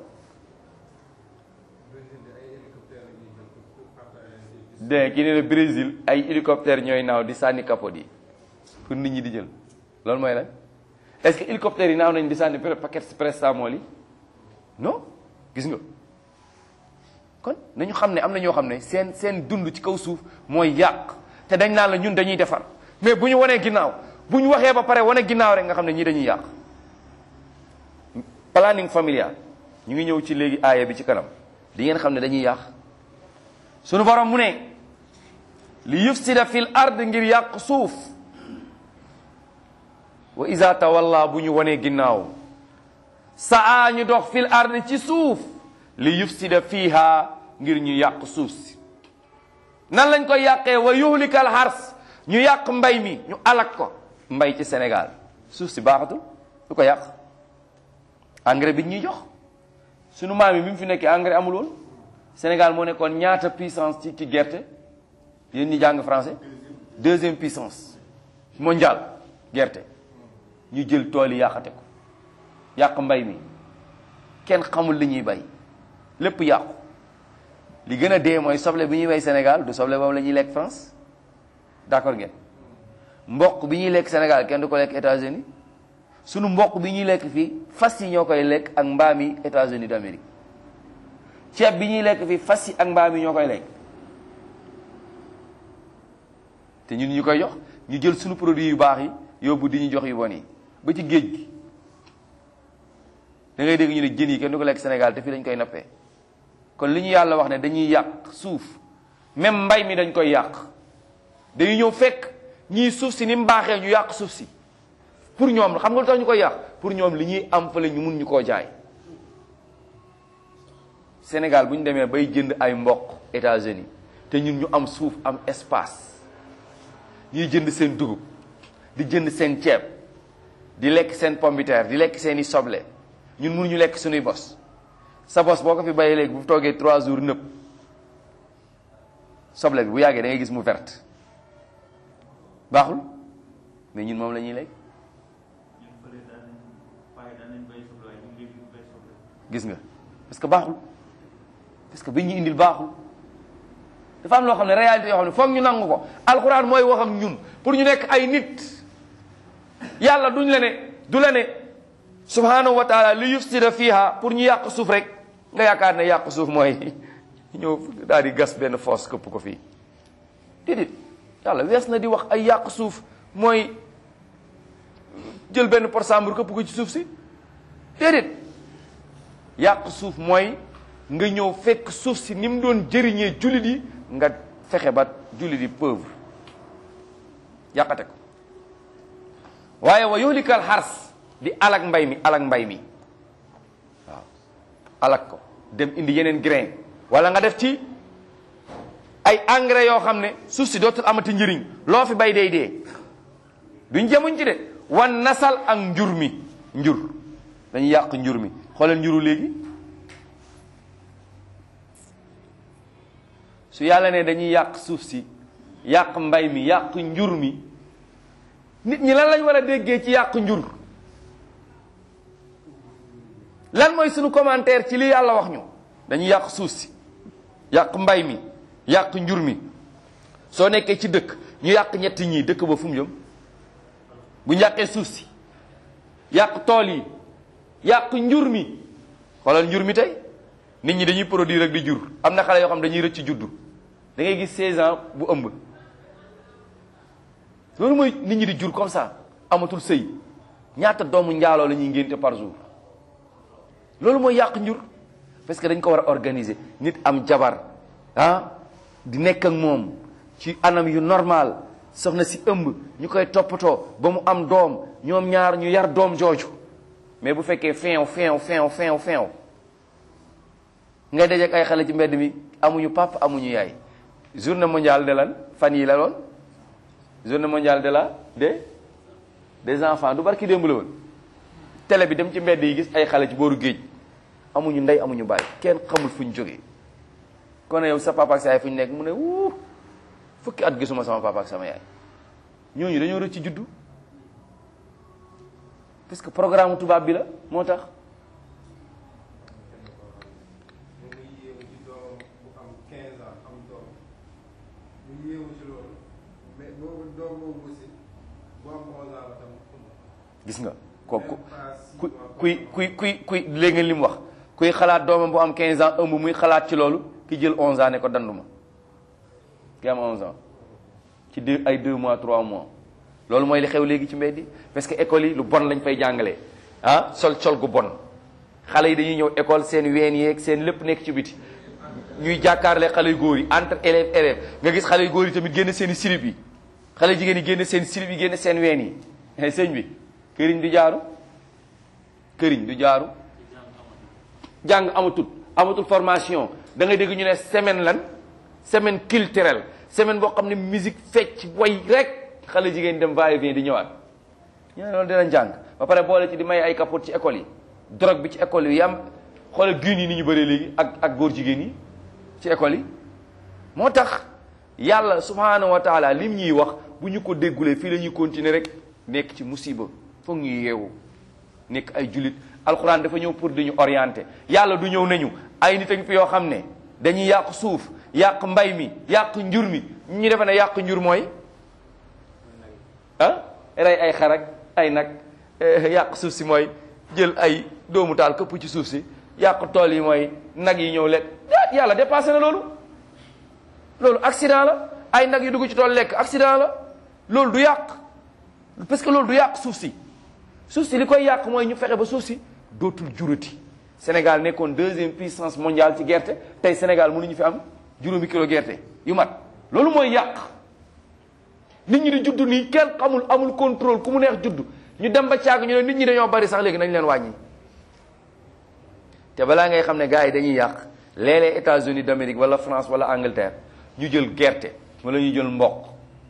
de ki ne le Brésil ay hélicoptère ñooy naaw di sànni capote yi pour nit ñi di jël loolu mooy lan est-ce que hélicoptère yi naaw nañ di sànni paquet paracétamol yi non gis nga. kon nañu xam ne am na ñoo xam ne seen dund ci kaw suuf mooy yàq te dañ naan la ñun dañuy defar mais bu ñu wanee ginnaaw bu ñu waxee ba pare wane ginnaaw rek nga xam ne ñii dañuy yàq. planning familial ñu ngi ñëw ci léegi aaya bi ci kanam di ngeen xam ne dañuy yàq sunu borom mu ne li yufsida fil ard ngir yàq suuf wa iza tawalla bu ñu wanee ginnaaw saa ñu dox fil ard ci suuf li yufsida fiha ngir ñu yàq suuf si nan lañ koy yàqee wa yuhlikal hars ñu yàq mbay mi ñu alak ko mbay ci Sénégal suuf si baaxatul lu ko yàq engrais bi ñuy jox sunu maam yi bi mu fi nekkee engrais amul woon Sénégal moo nekkoon ñaata puissance ci gerte yéen ñi jàng français deuxième puissance mondiale gerte ñu jël tool yi yàqate ko yàq mbay mi kenn xamul li ñuy bay lépp yàqu li gën a dee mooy soble bi ñuy bay Sénégal du soble boobu la ñuy lekk France d'accord ngeen mboq bi ñuy lekk Sénégal kenn du ko lekk États-Unis sunu mboq bi ñuy lekk fii fas yi ñoo koy lekk ak mbaam yi États-Unis d'Amérique ceeb bi ñuy lekk fii fas yi ak mbaam yi ñoo koy lekk te ñun ñu koy jox ñu jël sunu produit yu baax yi yóbbu di ñu jox yu bon yi ba ci géej gi da ngay dégg ñu ne jën yi kenn du ko lekk Sénégal te fii dañ koy nappee kon li ñu yàlla wax ne dañuy yàq suuf même mbay mi dañ koy yàq dañuy ñëw fekk ñii suuf si ni mu baaxee ñu yàq suuf si pour ñoom xam nga lu tax ñu koy yàq pour ñoom li ñuy am fële ñu mun ñu koo jaay. Sénégal bu ñu demee bay jënd ay mboq États-Unis te ñun ñu am suuf am espace ñuy jënd seen dugub di jënd seen ceeb di lekk seen pomme de terre di lekk seen i soble ñun mënuñu lekk suñuy bos sa bos boo ko fi bayee léegi bu toogee 3 jours nëpp soble bi bu yàggee da ngay gis mu verte baaxul mais ñun moom la ñuy lekk gis nga parce que baaxul parce que bi ñu indil baaxul dafa am loo xam ne réalité yoo xam ne foog ñu nangu ko alxuraan mooy wax ak ñun pour ñu nekk ay nit yàlla duñ la ne du la ne subhanahu wa taala li yufsida fiha pour ñu yàq suuf rek nga yaakaar ne yàq suuf mooy ñëw daal di gas benn fosse këpp ko fii déedéet yàlla wees na di wax ay yàq suuf mooy jël benn porsambre këpp ko ci suuf si déedéet yàq suuf mooy nga ñëw fekk suuf si ni mu doon jëriñee jullit yi nga fexe ba jullit yi pauvre yàqate ko waaye wa yuhlikal hars di alak mbay mi waaw alak ko dem indi yeneen grain wala nga def ci ay engrais yoo xam ne suuf si dootul amati njëriñ loo fi bay day dee duñ jemuñ ci de wan nasal ak njur dañuy yàq njur mi xoolal njuru léegi su yàlla ne dañuy yàq suuf si yàq mbay mi yàq njur mi nit ñi lan lañ war a déggee ci yàq njur lan mooy sunu commentaire ci li yàlla wax ñu dañuy yàq suuf si yàq mbay mi yàq njur mi soo nekkee ci dëkk ñu yàq ñetti ñii dëkk ba fu mu jëm bu ñu yàqee suuf si yàq tool yi yàq njur mi xoolal njur mi tey nit ñi dañuy produire rek di jur am na xale yoo xam dañuy rëcc juddu da ngay gis 16 ans bu ëmb loolu mooy nit ñi di jur comme ça amatul sëy ñaata doomu njaaloo la ñuy ngénte par jour loolu mooy yàq njur parce que dañ ko war a organiser nit am jabar di nekk ak moom ci anam yu normal soxna si ëmb ñu koy toppatoo ba mu am doom ñoom ñaar ñu yar doom jooju mais bu fekkee feew ngay dajeek ay xale ci mbedd mi amuñu papa amuñu yaay. journée mondiale de lan fan yi la woon journée mondiale des enfants du barki démb la woon télé bi dem ci mbedd yi gis ay xale ci booru géej amuñu ndey amuñu baay kenn xamul fuñ jógee. kon yow sa papa ak sa yaay fu ñu nekk mu ne fukki at gisuma sama papa ak sama yaay ñooñu dañoo rëcc ci juddu parce que programme tubaab bi la moo tax. gis nga kooku kuy léegi ngeen li mu wax kuy xalaat doomam bu am 15 ans ëmb muy xalaat ci loolu ki jël 11 ans ne ko danduma ki am 11 ans ci ay 2 mois 3 mois loolu mooy li xew léegi ci mbedd yi parce que école yi lu bon lañ fay jàngalee sol gu bon xale yi dañuy ñëw école seen ween yeeg seen lépp nekk ci biti ñuy jàkkaarle xale yu góor yi entre élèves nga gis xale yu góor yi tamit génn seen i silib yi xale jigéen yi génn seen silib yi génn seen ween yi sëñ bi këriñ du jaaru jàng amatul formation da ngay dégg ñu ne semaine culturelle semaine boo xam ne musique fecc way rek xale jigéen dem va et vient di ñëwaat ñu ne loolu dina jàng ba pare boole ci di may ay capote ci école yi drogue bi ci école yi yam xoolal giin yi ni ñu bëree léegi ak góor jigéen yi ci école yi moo tax yàlla subhanahu wa taala lim ñuy wax bu ñu ko déggulee fii la ñuy continuer rek nekk ci musiba foog ñuy yeewu nekk ay jullit alxuraan dafa ñëw pour dañu orienter yàlla du ñëw nañu ay nit a ngi fi yoo xam ne dañuy yàq suuf yàq mbay mi yàq njur mi ñu defe ne yàq njur mooy rey ay xar ay nag yàq suuf si mooy jël ay doomu taal këpp ci suuf si yàq tool yi mooy nag yi ñëw lekk yàlla dépassé na loolu accident la ay nag yi dugg ci tool lekk accident la loolu du yàq parce que loolu du yàq suuf si li koy yàq mooy ñu fexe ba suuf si dootul jurati Sénégal nekkoon 2e puissance mondiale ci gerte tey Sénégal mënuñu fi am juróomi kilo gerte yu mat loolu mooy yàq nit ñi di judd nii kenn xamul amul contrôle ku mu neex judd ñu dem ba caag ñu ne nit ñi dañoo bari sax léegi nañ leen wàññi te balaa ngay xam ne gars yi dañuy yàq léeg-léeg États-Unis d'Amérique wala France wala Angleterre ñu jël gerte wala ñu jël mboq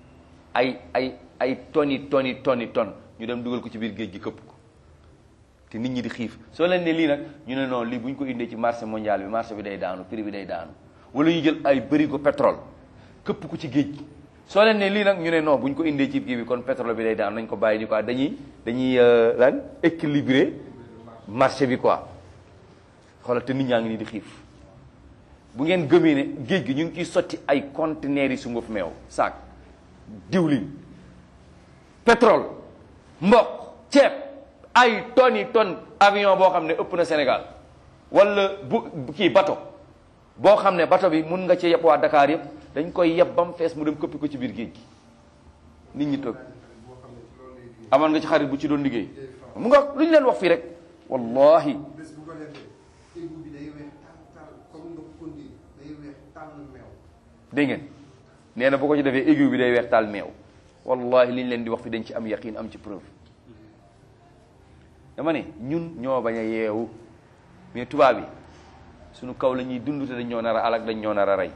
ay toni ñu dem dugal ko ci biir géej gi këpp ko te nit ñi di xiif soo leen ne lii nag ñu ne non lii bu ñu ko indee ci marché mondial bi marché bi day daanu prix bi day daanu wala ñu jël ay bërigo pétrole këpp ko ci géej gi soo leen ne lii nag ñu ne non bu ñu ko indee ci kii bi kon pétrole bi day daanu nañ ko bàyyi ni quoi dañuy lan équilibrer marché bi quoi xoolal te nit ñaa ngi nii di xiif bu ngeen gëmee ne géej gi ñu ngi ciy sotti ay conteneurs yi sunguf meew saak diwlin pétrole mboq ceeb ay tonnes avion boo xam ne ëpp na Sénégal wala bateau boo xam ne bateau bi mun nga ci yeb waa Dakar yëpp dañ koy yeb bam fees mu dem këppi ko ci biir géej gi nit ñi toog amoon nga ci xarit bu ci doon liggéey mu nga lu ñu leen wax fii rek wallahi dégg ngeen nee na boo ko ci defee aiguille bi day weex taal meew wallahi li ñu leen di wax fi dañ ci am yaqin am ci preuve dama ne ñun ñoo bañ a yeewu mais tubaab yi suñu kaw la ñuy dund te dañ ñoo nar a alak dañ ñoo nar a rey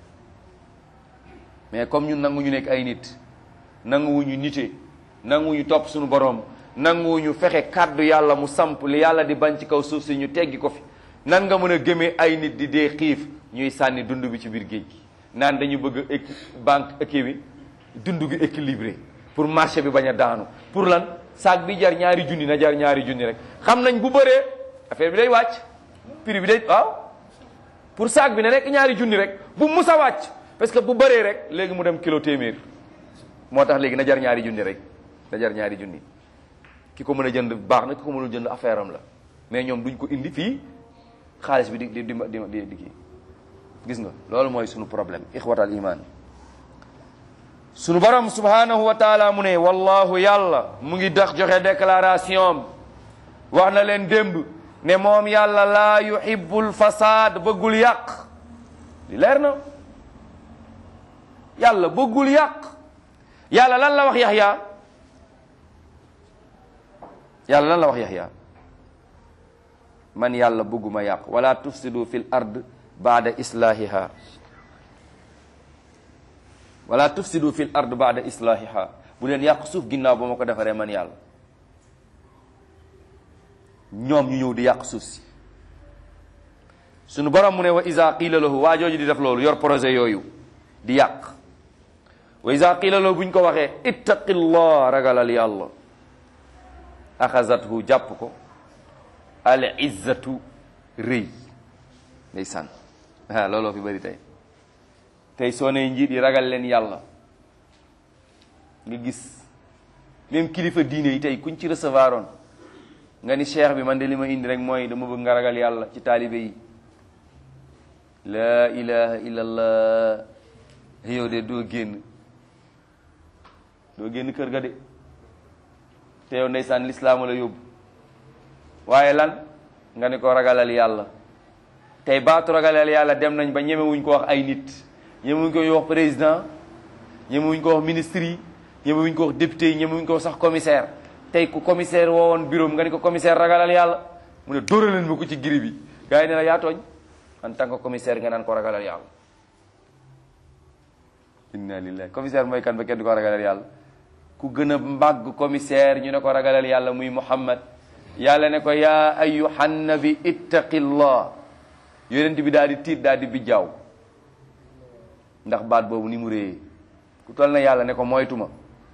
mais comme ñun nanguñu nekk ay nit nanguwuñu nite nanguwuñu topp suñu boroom nanguwuñu fexe kàddu yàlla mu samp li yàlla di bañ ci kaw suuf si ñu teggi ko fi nan nga mën a gëmee ay nit di dee xiif ñuy sànni dund bi ci biir géej gi naan dañu bëgg banque équi bi dund gi équilibré pour marché bi bañ a daanu pour lan saak bi jar ñaari junni na jar ñaari junni rek xam nañ bu bëree affaire bi day wàcc prix bi day waaw pour saak bi na nekk ñaari junni rek bu mus a wàcc parce que bu bëree rek léegi mu dem kilo téeméer moo tax léegi na jar ñaari junni rek na jar ñaari junni ki ko mën a jënd baax na ki ko mënul jënd affaire am la mais ñoom duñ ko indi fii xaalis bi di kii gis nga loolu mooy sunu problème ixwatal iman sunu borom subhanahu wa taala mu ne wallahu yàlla mu ngi dax joxe déclaration wax na leen démb ne moom yàlla laa yuhibbul fasad bëggul yàq li leer na yàlla bëggul yàq yàlla lan la wax yaxya yàlla lan la wax yaxya man yàlla bëgguma yàq wala tufsidu fil ard baada islahiha wala tufsidu fil ard baada islahiha, bu leen yàq suuf ginnaaw ba ma ko defaree man yàlla. ñoom ñu ñëw di yàq suuf si. sunu borom mu ne wa iza qila lahu, waa jooju di def loolu yor projet yooyu di yàq. wa iza qila lahu, buñ ko waxee ittaqillah, ragalal yàlla, axazathu, jàpp ko al izzatu, rëy. ndeysaan looloo fi bëri tey soo nee njiit yi ragal leen yàlla, nga gis même kilifa diine yi tey kuñ ci recevoir oon nga ni cheikh bi man de li ma indi rek mooy dama bëgg nga ragal yàlla ci taalibe yi. laa ilaha illallah, yow de doo génn kër ga de, te yow ndeysaan lislaam la yóbbu, waaye lan nga ni ko ragalal yàlla. tey baatu ragalal yàlla dem nañ ba ñemewuñ ko wax ay nit, ñemewuñ ko wax président, ñemewuñ ko wax ministre yi, ñemewuñ ko wax député yi, ñemewuñ ko wax sax commissaire. tey ku commissaire woowoon bureau nga ni ko commissaire ragalal yàlla, mu ne dóoraleen ma ko ci giri bi. gars yi ne la yaa tooñ, en tant que commissaire nga naan ko ragalal yàlla. inna lillahi, commissaire mooy kan ba kenn du ko ragalal yàlla? ku gën a màgg commissaire ñu ne ko ragalal yàlla muy Muhammad. yàlla ne ko yaa ayyuhan nabi ittaqillah, yonent bi daal di tiit daal di bijjaaw ndax baat boobu ni mu réyee. ku toll na yàlla ne ko moytuma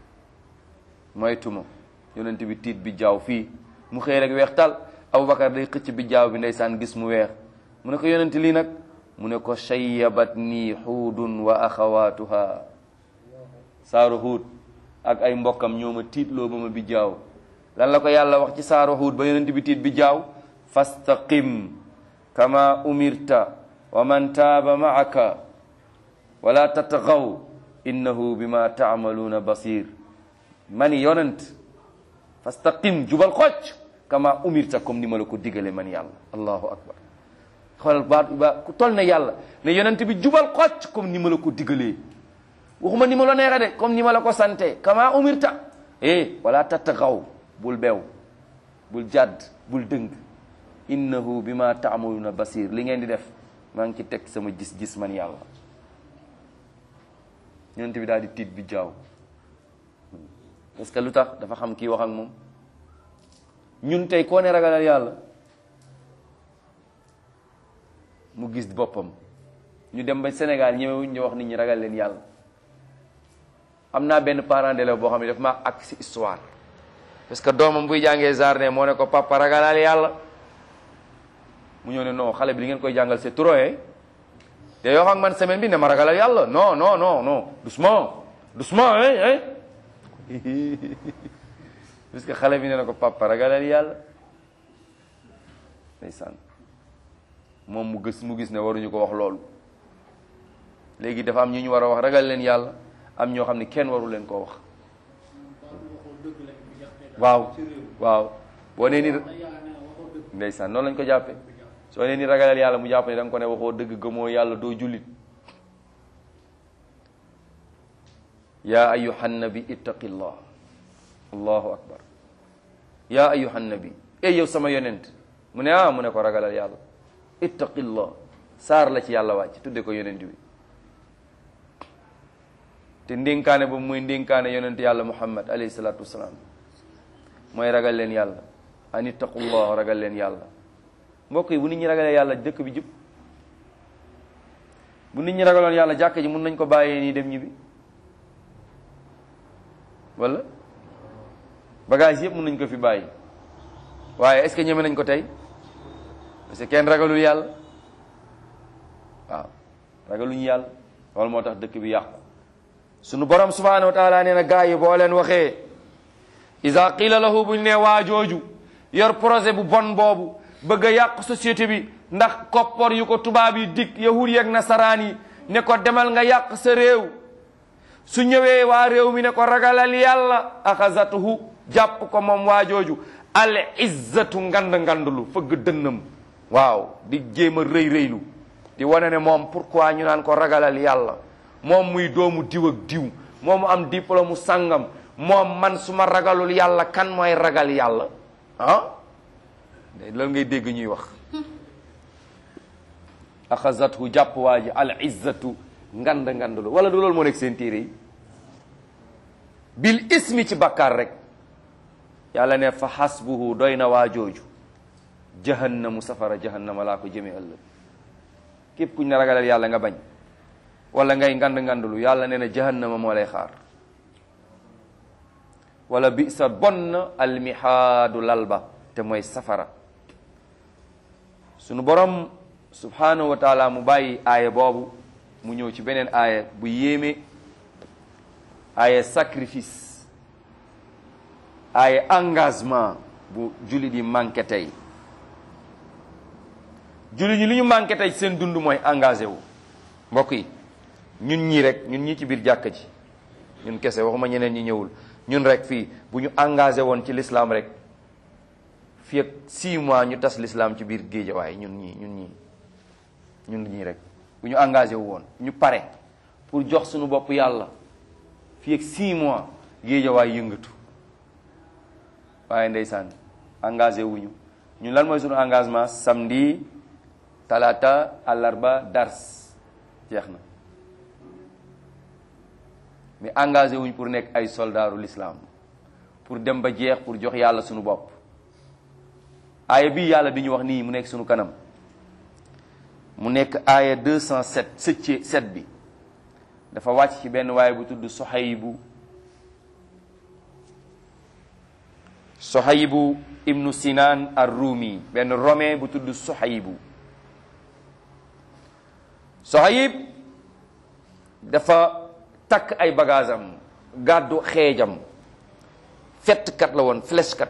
yonent bi tiit bijjaaw fii mu xëy rek weex tal. Abubakar day xëcc bijjaaw bi ndeysaan gis mu weex, mu ne ko yonent lii nag, mu ne ko shayyabat nii xuudun wa axawaatuha, saaru xuud ak ay mbokkam ñoo ma tiitloo ba ma bijjaaw. lan la ko yàlla wax ci saaru xuud ba yonent bi tiit bijjaaw? fastaqim kama umirta wa man taaba maaka wala tatagaw innahu bima taamaluuna basir. mani yonent fastaqim, jubal xocc, kama umirta, comme ni ma la ko digale man yàlla. allahu akbar. xoolal ba ku toll ne yàlla ne yonent bi jubal xocc comme ni ma la ko digalee, waxuma ni ma la neexe de, comme ni ma la ko sante. kama umirta, wala tatagaw, bul beew, bul jàdd, bul dëng. innahu bima taamaluuna basir, li ngeen di def maa ngi ci teg sama gis-gis man yàlla. yonent bi daal di tiit bi jaaw, parce que lu tax dafa xam kii wax ak moom. ñun tey koo ne ragalal yàlla mu gis boppam. ñu dem ba Sénégal ñëwewuñ ñu wax nit ñi ragal leen yàlla. am naa benn parent d'élève boo xam ne daf maa ak si histoire, parce que doomam buy jàngee jardin moo ne ko papa ragalal yàlla. mu ñëw ne non, xale bi li ngeen koy jàngal c'est trop te yoo xam man semaine bi ne ma ragalal yàlla. non non non non, doucement parce que xale bi ne na ko papa ragalal yàlla. ndeysaan moom mu gis ne waruñu ko wax loolu. léegi dafa am ñu war a wax ragal leen yàlla, am ñoo xam ne kenn waru leen koo wax. waaw boo nee ni ndeysaan noonu lañ ko jàppee. soo nee ni ragalal yàlla mu jàpp ne da nga ko ne waxoo dëgg, gëmoo yàlla, doo jullit. yaa ayyuhan nabi ittaqillah, allahu akbar. yaa ayyuhan nabi, yow sama yonent. mu ne mu ne ko ragalal yàlla, ittaqillah. saar la ci yàlla wàcc tudde ko yonent bi. te ndénkaane boobu muy ndénkaane yonent yàlla Muhammad alayhi salaatu wasalaam mooy ragal leen yàlla. an ittaqullah, ragal leen yàlla. mbokk yi bu nit ñi ragalee yàlla dëkk bi jub. bu nit ñi ragaloon yàlla jàkk ji mun nañ ko bàyyee nii dem ñibbi, wala bagage yëpp mun nañ ko fi bàyyi. waaye est-ce que ñeme nañ ko tey? parce que kenn ragalul yàlla. waaw ragaluñu yàlla, loolu moo tax dëkk bi yàqu. sunu borom subhanahu wa taala nee na gaa yi boo leen waxee iza qila lahu, buñ ne waa jooju yor projet bu bon boobu bëgg a yàq société bi ndax koppor yu ko tubaab yi dig, yahud yi ak nasaraan yi ne ko demal nga yàq sa réew. su ñëwee waa réew mi ne ko ragalal yàlla, axazatuhu, jàpp ko moom waa jooju al izzatu, ngandlu fëgg dënnam. waaw di jéem a rëylu di wane ne moom pourquoi ñu naan ko ragalal yàlla, moom muy doomu diw ak diw, moomu am diplôme mu sàngam, moom man su ma ragalul yàlla kan mooy ragal yàlla? loolu ngay dégg ñuy wax. axazathu jàpp waa ji al izzatu ngandlu wala du loolu moo nekk seen téere yi bil ismi ci bakkaar rek yàlla ne fa xasbuhu doy na waa jooju jahannamu safara jahannama laa ko jëme ëllëg képp kuñ ne ragalal yàlla nga bañ wala ngay ngandlu yàlla nee na jahannama moo lay xaar wala bi sa bon almihaadu lalba te mooy safara sunu borom subhanahu wa taala mu bàyyi aaya boobu mu ñëw ci beneen aaya bu yéeme aaya sacrifice aaya engagement bu jullit yi manqué tey jullit ñi li ñu manqué tey seen dund mooy engagé wu mbokk yi ñun ñii rek ñun ñii ci biir jàkka ji ñun kese waxuma ñeneen ñi ñëwul ñun rek fii bu ñu engagé woon ci l'islam rek fii ak 6 mois ñu tas l'islam ci biir géejawaay ñun ñii rek bu ñu engagé wu woon ñu pare pour jox suñu bopp yàlla fii ak 6 mois géejawaay yëngatu waaye ndeysaan engagé wuñu ñun lan mooy suñu engagement samedi talaata àllarba dars jeex na mais engagé wuñ pour nekk ay soldaaru l'islam pour dem ba jeex pour jox yàlla suñu bopp aaya bii yàlla bi ñu wax nii mu nekk suñu kanam mu nekk aaya 207 bi dafa wàcc ci benn waaye bu tudd Sohaybu ibnu Sinan ar-Rumi benn romain bu tudd Sohaybu dafa takk ay bagaasam gàddu xeejam fettkat la woon flèchekat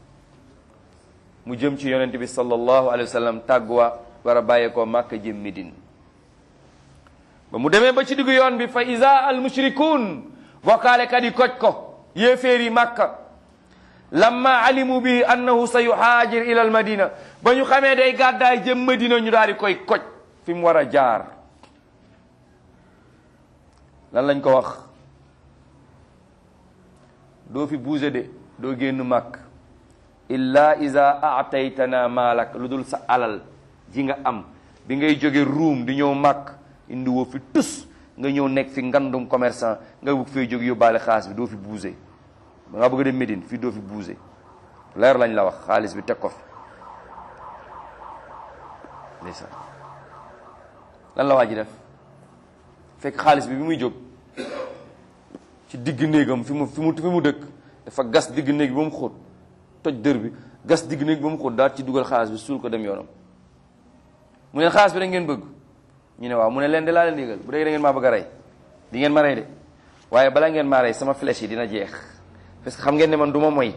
mu jëm ci yonent bi sallallahu alayhi wa sallam tàgguwa war a bàyyeekoo Màkka jëm Médine ba mu demee ba ci diggu yoon bi fa iza al mushrikuun bokkaalekat yi koj ko yéeféer yi Màkka lamma alimu bi annahu sa yuhaajir ila al madina ba ñu xamee day gàddaay jëm Madina ñu daal di koy koj fi mu war a jaar lan lañ ko wax doo fi buuse de doo génn màkk illa iza aataytana maalak lu dul sa alal ji nga am bi ngay jóge ruum di ñëw màkk indi woo fi tus nga ñëw nekk fi ngandum commerçant nga bëgg fay jóg yóbbaale xaalis bi doo fi buuse ba nga bëgg dem Médine fii doo fi buuse leer lañ la wax xaalis bi teg ko fi ndeysaan lan la waa ji def fekk xaalis bi muy jóg ci digg néegam fi mu dëkk dafa gas digg néeg bi ba mu xóot toj dër bi gas digg néeg bi ba mu xóot daal ci dugal xaalis bi suul ko dem yoonam mu ne xaalis bi da ngeen bëgg ñu ne waaw mu ne leen de laa leen yëgal bu dee da ngeen maa bëgg a rey di ngeen ma rey de waaye balaa ngeen maa rey sama flèche yi dina jeex parce que xam ngeen ne man du ma moy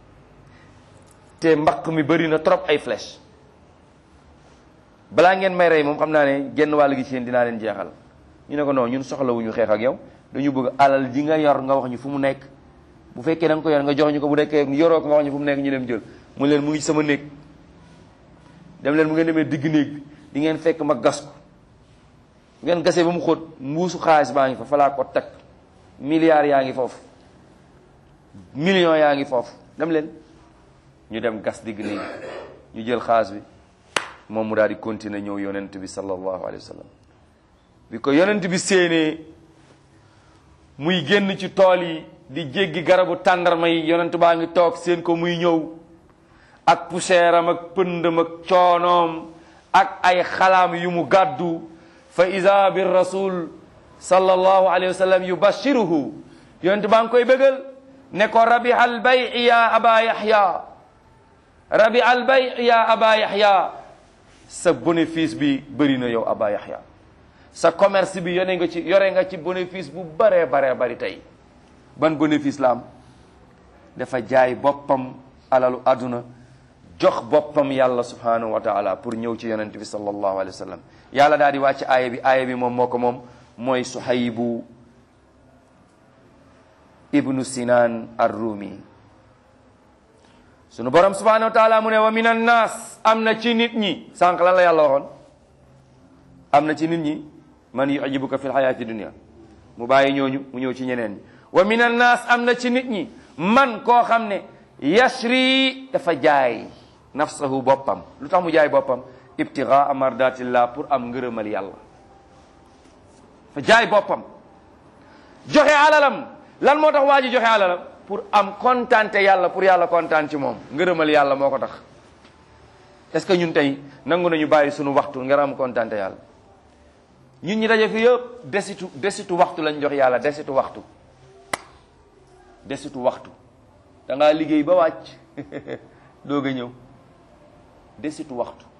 te mbaq mi bëri na trop ay flèche balaa ngeen may rey moom xam naa ne genn wàll gi ci yéen dinaa leen jeexal ñu ne ko non ñun soxlawuñu xeex ak yow dañu bëgg alal ji nga yor nga wax ñu fu mu nekk bu fekkee da nga ko yor nga jox ñu ko bu nekkee yoroo ko nga wax ñu fu mu nekk ñu dem jël mu leen mu ngi sama néeg dem leen mu ngeen demee digg néeg bi di ngeen fekk ma gas ko bu ngeen gasee ba mu xóot mbuusu xaalis baa ngi fa falaa ko teg milliards yaa ngi foofu millions yaa ngi foofu dem leen ñu dem gas digg néeg ñu jël xaalis bi moom mu daal di continuer ñëw yonent bi sallallahu alayhi wa sallam bi ko yonent bi séenee muy génn ci tool yi di jéggi garabu tàndarma yi yonent baa ngi toog seen ko muy ñëw ak poussière am ak pëndam ak coonoom ak ay xalaam yu mu gàddu fa iza bir rasul sallallahu alayhi wa sallam yubashiruhu yonent baa ngi koy bégal ne ko rabiha al bay' ya aba yahya rabiha al bay' ya aba yahya sa bénéfice bi bëri na yow aba yahya sa commerce bi yore nga ci bénéfice bu baree bari tey ban bénéfice la am dafa jaay boppam alalu àdduna jox boppam yàlla subhanahu wa taala pour ñëw ci yonent bi sallallahu alayhi wa sallam yàlla daal di wàcc aaya bi moom moo ko moom mooy Suhaybu ibnu Sinan ar-Rumi sunu borom subhanahu wa taala mu ne wa min annaas am na ci nit ñi sànq lan la yàlla waxoon am na ci nit ñi man yu'jibuka fil hayati dunya mu bàyyi ñooñu mu ñëw ci ñeneen ñi wa min annaas am na ci nit ñi man koo xam ne yashri dafa jaay nafsahu boppam lu tax mu jaay boppam ibtigaa mardatillah, pour am ngërëmal yàlla. fa jaay boppam, joxe alalam. lan moo tax waa ji joxe alalam? pour am kontaante yàlla, pour yàlla kontaan ci moom. ngërëmal yàlla moo ko tax. est-ce que ñun tey nangu nañu bàyyi sunu waxtu ngir am kontaante yàlla? ñun ñi daje fi yëpp desitu waxtu lañ jox yàlla. desitu waxtu da ngaa liggéey ba wàcc doog a ñëw. desitu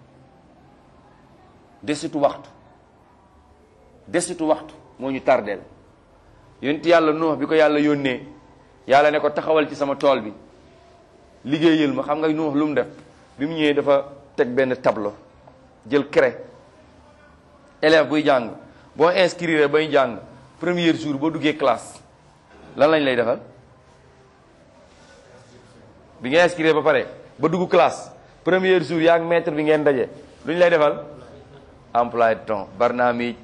waxtu moo ñu tardeel. yonent yàlla Nuux bi ko yàlla yónnee, yàlla ne ko taxawal ci sama tool bi liggéeyal ma. xam nga Nuux lu mu def? bi mu ñëwee dafa teg benn tableau, jël craie. élève buy jàng boo inscrire bay jàng premier jour boo duggee classe lan lañ lay defal? bi nga inscrire ba pare ba dugg classe premier jour yaa ngi maître bi ngeen daje, lu ñu lay defal? emploi de temps, barnaamij,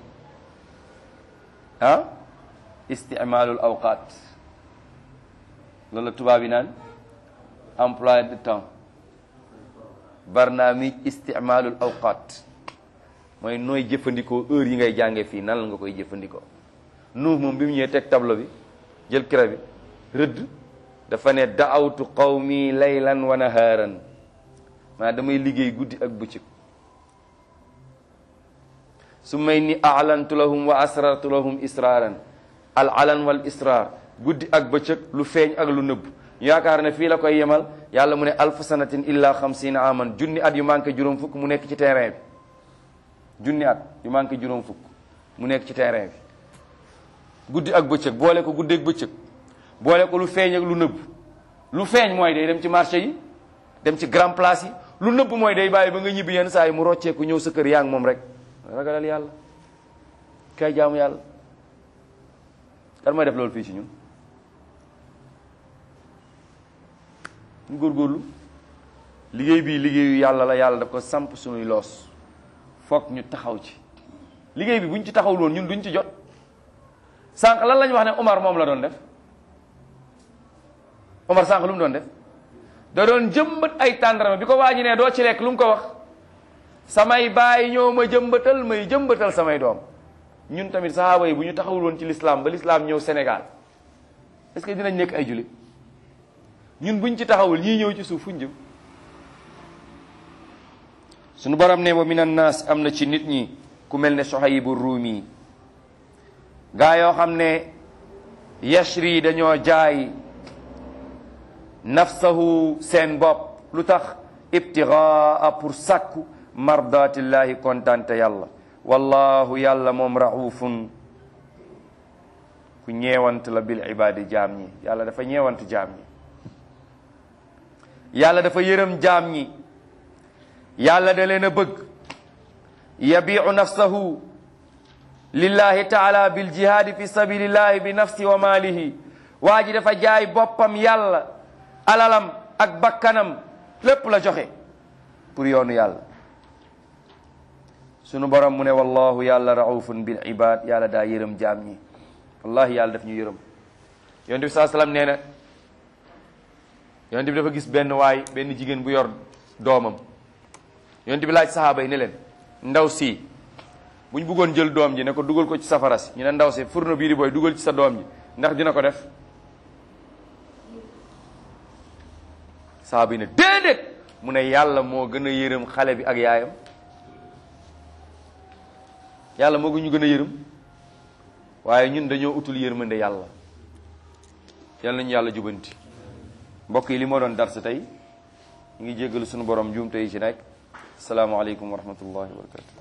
isticmaalul awqaat. loolu la tubaab yi naan emploi de temps, barnaamij, isticmaalul awqaat. mooy nooy jëfandikoo heure yi ngay jànge fii, nan la nga koy jëfandikoo. Nuux moom bi mu ñëwee teg tableau bi, jël craie bi rëdd, dafa ne da'awtu qawmi laylan wa nahaaran. maanaam damay liggéey guddi ak bëccëg. summa inni a'lantu lahum wa asrartu lahum israaran. al alan wal israr, guddi ak bëccëg, lu feeñ ak lu nëbb. yaakaar ne fii la koy yemal. yàlla mu ne alf sanatin illa 50 aman, junni at yu manqué juróom fukk mu nekk ci terrain bi. junni at yu manqué juróom fukk mu nekk ci terrain bi. guddi ak bëccëg, boole ko guddi ak bëccëg, boole ko lu feeñ ak lu nëbb. lu feeñ mooy day dem ci marché yi, dem ci grand place yi. lu nëbb mooy day bàyyi ba nga ñibbi yenn saa yi mu rocceeku ñëw sa kër yaa ngi moom rek. ragalal yàlla, kay jaamu yàlla. kan mooy def loolu fii ci ñun? ñu góorgóorlu. liggéey bii liggéeyu yàlla la, yàlla daf ko samp sunuy loos. foog ñu taxaw ci liggéey bi. buñ ci taxawul woon ñun duñ ci jot. sànq lan lañ wax ne Omar moom la doon def? Omar sànq lu mu doon def? da doon jëmbat ay tàndarma. bi ko waaji ne doo ci lekk lu mu ko wax? samay baay ñoo ma jëmbatal, may jëmbatal samay doom. ñun tamit sahaaba yi bu ñu taxawul woon ci l'islam ba l'islam ñëw Sénégal, est-ce que dinañ nekk ay jullit? ñun buñ ci taxawul ñii ñëw ci suuf fuñ jëm? suñu borom ne wa min annaas, am na ci nit ñi ku mel ne Suhaybu Ruumi. gaa yoo xam ne yashri, dañoo jaay nafsahu, seen bopp. lu tax? ibtigaa, pour sàkku mardatillahi, kontante yàlla. wallahu yàlla moom raufun, ku ñeewant la bil ibaadi, jaam ñi. yàlla dafa ñeewant jaam ñi. yàlla dafa yërëm jaam ñi. yàlla da leen a bëgg. yabiu nafsahu lillahi taala bil jihaadi fi sabilillahi bi nafsi wa maalihi. waa ji dafa jaay boppam yàlla, alalam ak bakkanam lépp la joxe pour yoonu yàlla. sunu borom mu ne wallahu yàlla raufun bil ibad, yàlla daa yërëm jaam ñi. wallahi yàlla daf ñu yërëm. yonent bi saa salaam nee na, yonent bi dafa gis benn jigéen bu yor doomam. yonent bi laaj sahaaba yi ne leen, ndaw si buñ bëggoon jël doom ji ne ko dugal ko ci safara si, ñu ne ndaw si furno bii di booy dugal ci sa doom ji, ndax dina ko def? sahaaba yi ne déedéet. mu ne yàlla moo gën a yërëm xale bi ak yaayam. yàlla moo ñu gën a yërëm, waaye ñun dañoo utul yërmande yàlla. yal nañu yàlla jubanti. mbokk yi li moo doon darsa tey, ñu ngi jéggalu sunu borom juumte yi ci nekk. asalaamaaleykum wa rahmatullahi wa barakatu.